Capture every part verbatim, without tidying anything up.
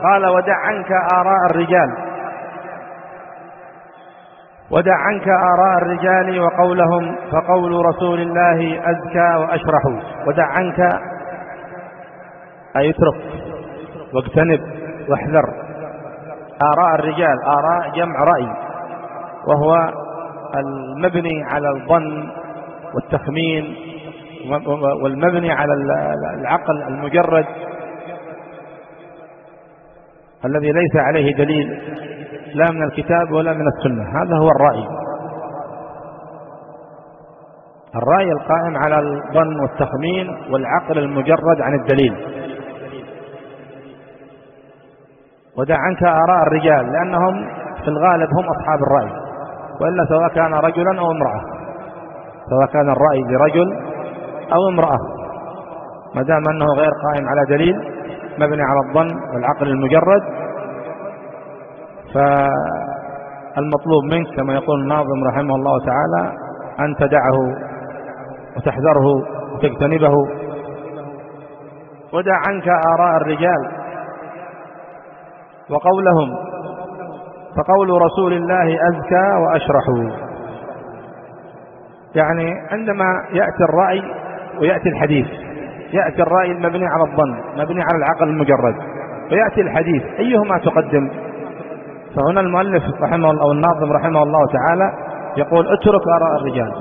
قال ودع عنك آراء الرجال ودع عنك آراء الرجال وقولهم فقول رسول الله أزكى وأشرح. ودع عنك أي اترك واجتنب واحذر آراء الرجال. آراء جمع رأي، وهو المبني على الظن والتخمين والمبني على العقل المجرد الذي ليس عليه دليل لا من الكتاب ولا من السنة. هذا هو الرأي. الرأي القائم على الظن والتخمين والعقل المجرد عن الدليل. ودع عنك آراء الرجال لأنهم في الغالب هم أصحاب الرأي، وإلا سواء كان رجلا أو امرأة، سواء كان الرأي لرجل أو امرأة، ما دام أنه غير قائم على دليل مبني على الظن والعقل المجرد، فالمطلوب منك كما يقول الناظم رحمه الله تعالى أن تدعه وتحذره وتجتنبه. ودع عنك آراء الرجال وقولهم فقول رسول الله أزكى وأشرح. يعني عندما يأتي الرأي ويأتي الحديث، يأتي الرأي المبني على الظن مبني على العقل المجرد، ويأتي الحديث، أيهما تقدم؟ فهنا المؤلف رحمه الله أو الناظم رحمه الله تعالى يقول اترك آراء الرجال،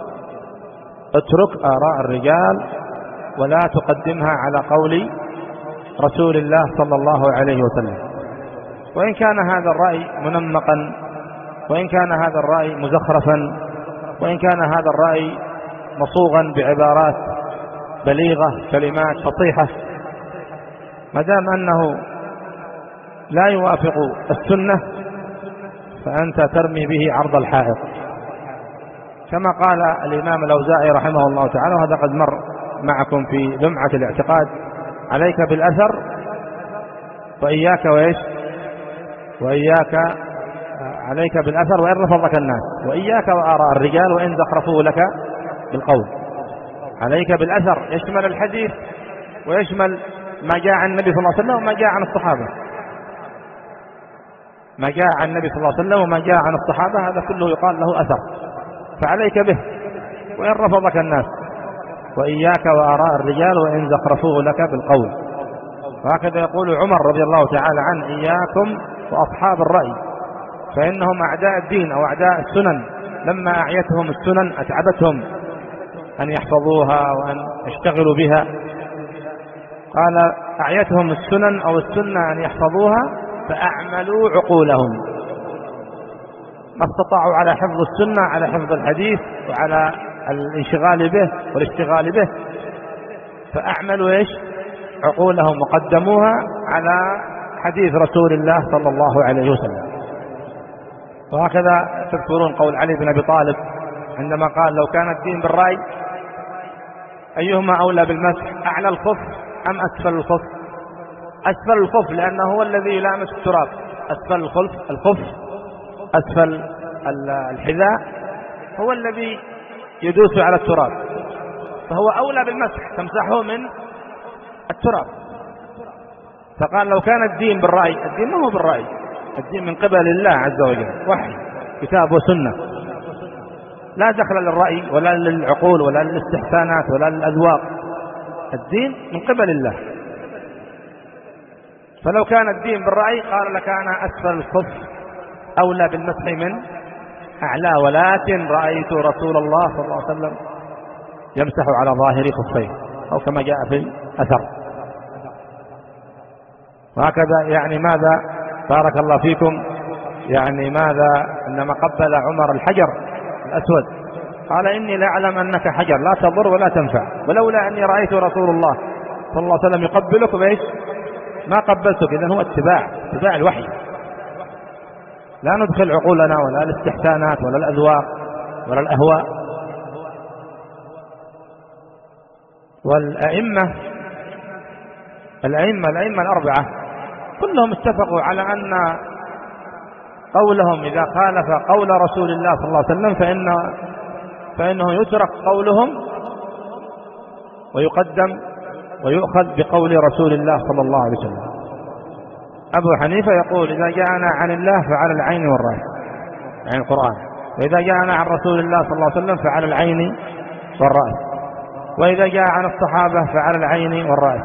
اترك آراء الرجال ولا تقدمها على قول رسول الله صلى الله عليه وسلم. وإن كان هذا الرأي منمقا، وإن كان هذا الرأي مزخرفا، وإن كان هذا الرأي مصوغا بعبارات بليغة كلمات فصيحة، ما دام أنه لا يوافق السنة فأنت ترمي به عرض الحائط، كما قال الإمام الأوزاعي رحمه الله تعالى، وهذا قد مر معكم في لمعة الاعتقاد: عليك بالأثر وإياك وإيش وإياك عليك بالأثر وإن رفضك الناس، وإياك وآراء الرجال وإن زخرفوا لك بالقول. عليك بالأثر يشمل الحديث ويشمل ما جاء عن النبي صلى الله عليه وسلم وما جاء عن الصحابة، ما جاء عن النبي صلى الله عليه وسلم وما جاء عن الصحابة، هذا كله يقال له أثر، فعليك به وإن رفضك الناس. وإياك وآراء الرجال وإن زخرفوه لك بالقول. وهكذا يقول عمر رضي الله تعالى عنه: إياكم وأصحاب الرأي فإنهم أعداء الدين أو أعداء السنن، لما أعيتهم السنن أتعبتهم أن يحفظوها وأن يشتغلوا بها. قال: أعيتهم السنن أو السنة أن يحفظوها فأعملوا عقولهم، ما استطاعوا على حفظ السنة، على حفظ الحديث وعلى الانشغال به والاشتغال به، فأعملوا إيش؟ عقولهم، وقدموها على حديث رسول الله صلى الله عليه وسلم. وهكذا تذكرون قول علي بن أبي طالب عندما قال: لو كان الدين بالرأي أيهما أولى بالمسح، أعلى الخف أم أسفل الخف؟ أسفل الخف، لأنه هو الذي يلامس التراب. أسفل الخف الخف أسفل الحذاء هو الذي يدوس على التراب، فهو أولى بالمسح، تمسحه من التراب. فقال: لو كان الدين بالرأي، الدين ما هو بالرأي، الدين من قبل الله عز وجل، وحي كتاب وسنة، لا دخل للرأي ولا للعقول ولا للاستحسانات ولا للأذواق، الدين من قبل الله. فلو كان الدين بالرأي قال لكان أسفل الخف أولى بالمسح من أعلى، ولكن رأيت رسول الله صلى الله عليه وسلم يمسح على ظاهر خفيه، أو كما جاء في الأثر. وهكذا يعني ماذا بارك الله فيكم، يعني ماذا عندما قبل عمر الحجر الأسود قال: إني لا أعلم أنك حجر لا تضر ولا تنفع، ولولا أني رأيت رسول الله صلى الله عليه وسلم يقبلك بإيش ما قبلتك. إذن هو اتباع اتباع الوحي، لا ندخل عقولنا ولا الاستحسانات ولا الأذواق ولا الأهواء. والأئمة الأئمة الأئمة الأربعة كلهم اتفقوا على أن قولهم إذا خالف قول رسول الله صلى الله عليه وسلم فإن فإنه يترك قولهم ويقدم ويؤخذ بقول رسول الله صلى الله عليه وسلم. أبو حنيفة يقول إذا جاءنا عن الله فعلى العين والرأس، يعني القرآن، وإذا جاءنا عن رسول الله صلى الله عليه وسلم فعلى العين والرأس، وإذا جاء عن الصحابة فعلى العين والرأس.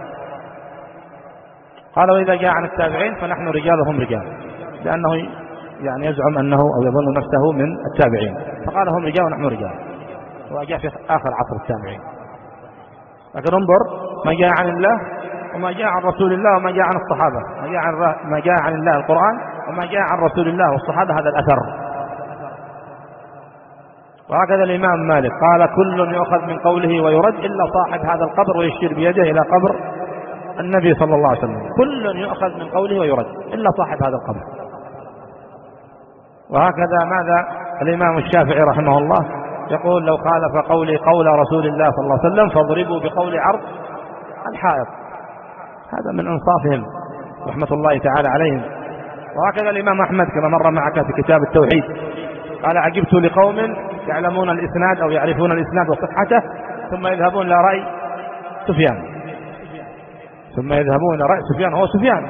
قال وإذا جاء عن التابعين فنحن رجال وهم رجال، لأنه يعني يزعم أنه أو يظن نفسه من التابعين، فقال هم رجال ونحن رجال، وجاء في آخر عصر التابعين. لكن انظر ما جاء عن الله وما جاء عن رسول الله وما جاء عن الصحابة، ما جاء عن, ما جاء عن الله القرآن وما جاء عن رسول الله والصحابة هذا الأثر. وهكذا الإمام مالك قال كل يؤخذ من قوله ويرد إلا صاحب هذا القبر، ويشير بيده إلى قبر النبي صلى الله عليه وسلم، كل يؤخذ من قوله ويرد إلا صاحب هذا القبر. وهكذا ماذا الإمام الشافعي رحمه الله يقول لو خالف قولي قول رسول الله صلى الله عليه وسلم فاضربوا بقول عرض الحائط. هذا من انصافهم رحمة الله تعالى عليهم. وهكذا الإمام أحمد كما مر معك في كتاب التوحيد قال عجبت لقوم يعلمون الإسناد أو يعرفون الإسناد وصحته ثم يذهبون إلى رأي سفيان، ثم يذهبون إلى رأي سفيان، هو سفيان،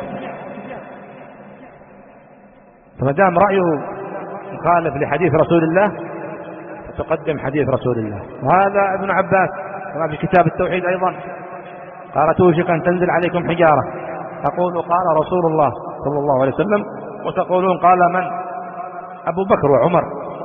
فما دام رأيه مخالف لحديث رسول الله تقدم حديث رسول الله. وهذا ابن عباس كما في كتاب التوحيد أيضا قال توشك أن تنزل عليكم حجارة، تقول قال رسول الله صلى الله عليه وسلم وتقولون قال من؟ أبو بكر وعمر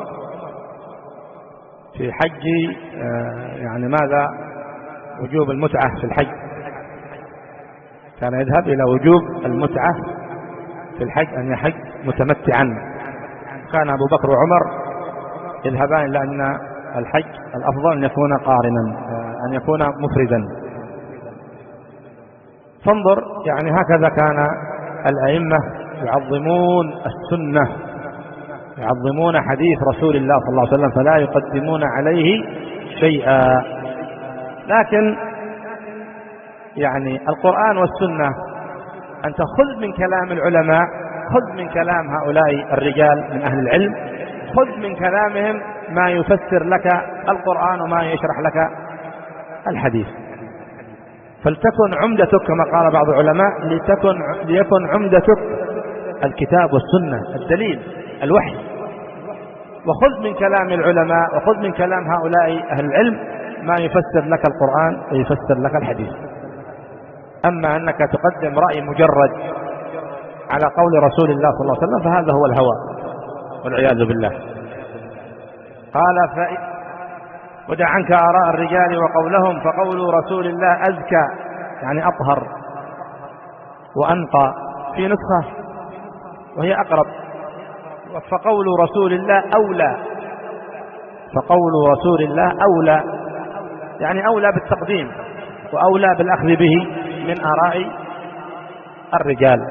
في حج يعني ماذا وجوب المتعة في الحج، كان يذهب إلى وجوب المتعة في الحج أن يحج متمتعا، كان أبو بكر وعمر يذهبان إلى أن الحج الأفضل أن يكون قارنا، أن يكون مفردا. فانظر يعني هكذا كان الأئمة يعظمون السنة، يعظمون حديث رسول الله صلى الله عليه وسلم فلا يقدمون عليه شيئا. لكن يعني القرآن والسنة أنت خذ من كلام العلماء، خذ من كلام هؤلاء الرجال من أهل العلم، خذ من كلامهم ما يفسر لك القرآن وما يشرح لك الحديث، فلتكن عمدتك كما قال بعض العلماء لتكن ليكن عمدتك الكتاب والسنة الدليل الوحي، وخذ من كلام العلماء وخذ من كلام هؤلاء أهل العلم ما يفسر لك القرآن ويفسر لك الحديث. أما أنك تقدم رأي مجرد على قول رسول الله صلى الله عليه وسلم فهذا هو الهوى والعياذ بالله. قال ف... ودع عنك آراء الرجال وقولهم فقول رسول الله أزكى يعني أطهر وأنقى، في نسخة وهي أقرب فقول رسول الله أولى، فقول رسول الله أولى يعني أولى بالتقديم وأولى بالأخذ به من آراء الرجال.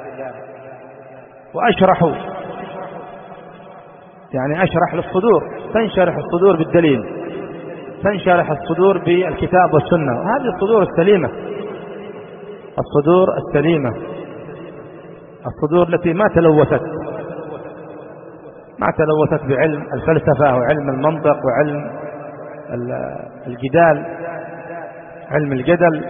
وأشرح يعني أشرح للصدور، تنشرح الصدور بالدليل، تنشرح الصدور بالكتاب والسنة، وهذه الصدور السليمة، الصدور السليمة، الصدور التي ما تلوثت ما تلوثت بعلم الفلسفة وعلم المنطق وعلم الجدال، علم الجدل.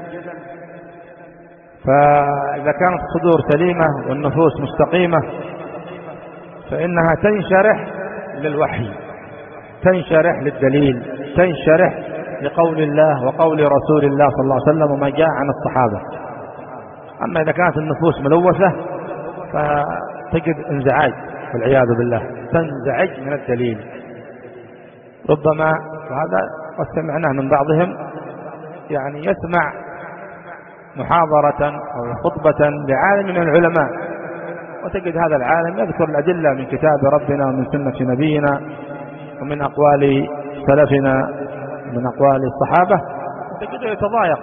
فإذا كانت الصدور سليمة والنفوس مستقيمة فإنها تنشرح للوحي، تنشرح للدليل، تنشرح لقول الله وقول رسول الله صلى الله عليه وسلم وما جاء عن الصحابة. أما إذا كانت النفوس ملوثة فتجد انزعاج والعياذ بالله، تنزعج من الدليل. ربما وهذا قد سمعناه من بعضهم يعني يسمع محاضرة أو خطبة لعالم من العلماء وتجد هذا العالم يذكر الأدلة من كتاب ربنا ومن سنة نبينا ومن أقوال سلفنا من أقوال الصحابة، تجده يتضايق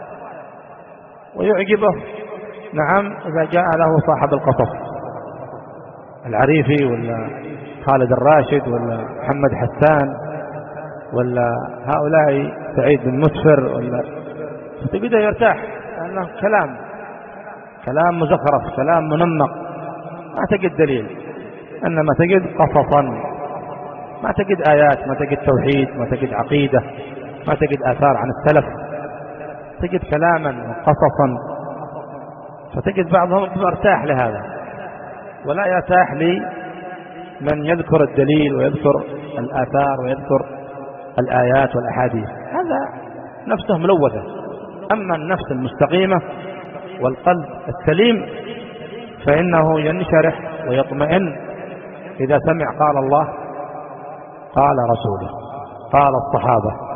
ويعجبه نعم إذا جاء له صاحب القصص العريفي ولا خالد الراشد ولا محمد حسان ولا هؤلاء سعيد بن مسفر ولا، تجده يرتاح لأنه كلام كلام مزخرف كلام منمق، ما تجد دليل، إنما تجد قصصا، ما تجد آيات، ما تجد توحيد، ما تجد عقيدة، ما تجد آثار عن السلف، تجد كلاما وقصصا. فتجد بعضهم مرتاح لهذا ولا يرتاح لمن يذكر الدليل ويذكر الآثار ويذكر الآيات والأحاديث، هذا نفسه ملوثة. أما النفس المستقيمة والقلب السليم فإنه ينشرح ويطمئن إذا سمع قال الله قال رسوله قال الصحابة